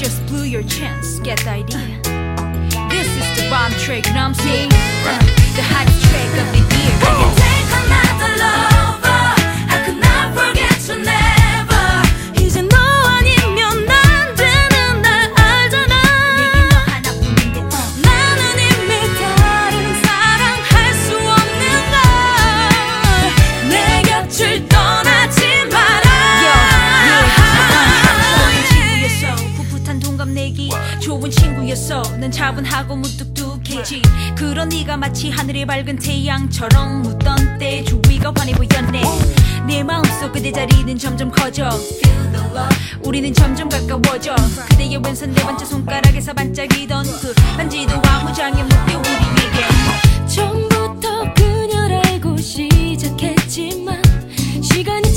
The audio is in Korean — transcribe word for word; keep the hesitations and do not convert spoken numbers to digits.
just blew your chance. Get the idea? This is the bomb trick, you know what I'm saying? Uh, the hottest track of the year. I can take another lover. I could not forget you never. 이제 너 아니면 안 되는 날 알잖아. 내게 너 하나뿐인데 어. 나는 이미 다른 사랑 할 수 없는 걸. 내 곁을 떠나지 마라. 풋풋한 동갑내기 좋은 친구였어. 난 차분하고 무뚝뚝했지. 그런 네가 마치 하늘의 밝은 태양처럼 묻던 때 주위가 환해 보였네. 내 마음속 그대 자리는 점점 커져. 우리는 점점 가까워져. 그대의 왼손 네 번째 손가락에서 반짝이던 그 반지도 아무 장애 못돼 우리에게. 처음부터 그녀를 알고 시작했지만 시간이